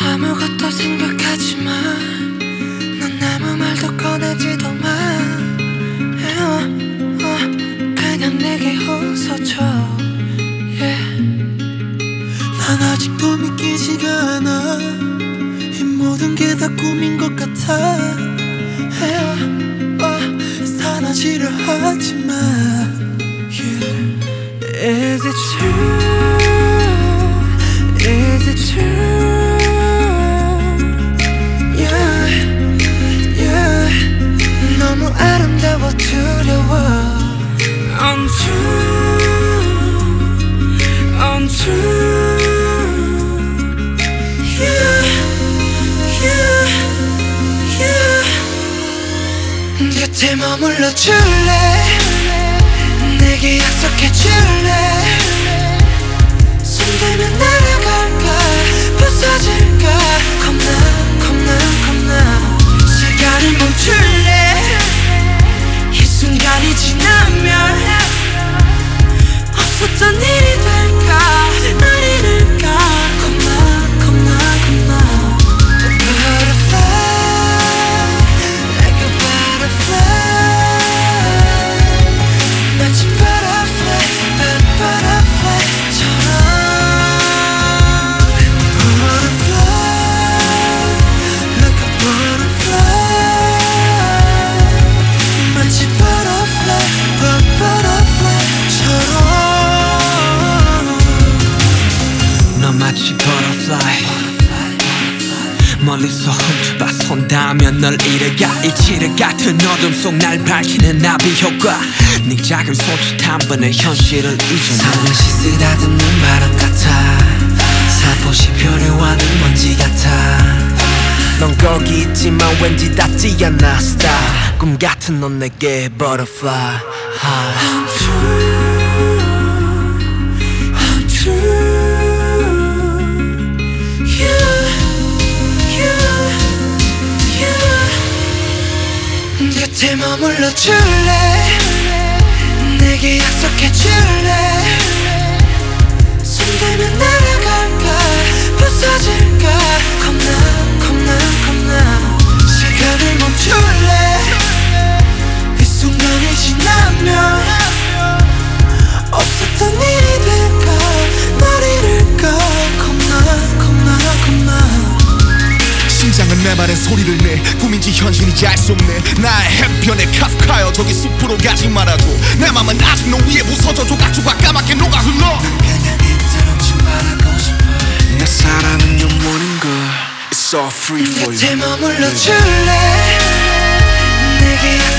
아무것도 생각하지마. 넌 아무 말도 꺼내지도 마. 그냥 내게 웃어줘. 난 아직도 믿기지가 않아. 이 모든 게 다 꿈인 것 같아. 사라지려 하지마. Is it true? Is it true? Yeah, yeah. 너무 아름다워 두려워. Untrue, untrue. Yeah, yeah, yeah. 곁에 머물러 줄래? 내게 약속해 줄래? 손대면 날아갈까? 부서질까? 겁나 시간을 멈출래? 이 순간이 지나면 없었던 일이 될까? 날 잃을까? 겁나 Butterfly, like a butterfly. 마치 butterfly, butterfly처럼. Butterfly, like a butterfly. 마치 butterfly, butterfly처럼. 너 마치 butterfly. 멀리서 훔쳐봐 손 닿으면 널 잃어가. 이치를 같은 어둠 속 날 밝히는 나비 효과. 네 작은 손짓 한 번에 현실을 잊어놔. 살며시 쓰다듬는 바람 같아. 살포시 표류하는 먼지 같아. 넌 거기 있지만 왠지 닿지 않아. Star 꿈 같은 넌 내게 butterfly. I'm true, I'm true. 곁에 머물러 줄래? 내게 약속해 줄래? 손대면 날아갈까? 부서질까? 겁나 시간을 멈출래? 이 순간이 지나면 없었던 일이 될까? 날 잃을까? 겁나 심장은 내 말에 소리를 내. 꿈인지 현실인지 알 수 없네. 나의 해변에 카프카여 저기 숲으로 가지 말아줘. 내 맘은 아직 너 위에 부서져 조각조각 까맣게 녹아 흘러. 그냥 이대로쯤 바라고 싶어. 내 사랑은 영원한 걸. It's all free for you. 곁에 머물러 줄래? 내게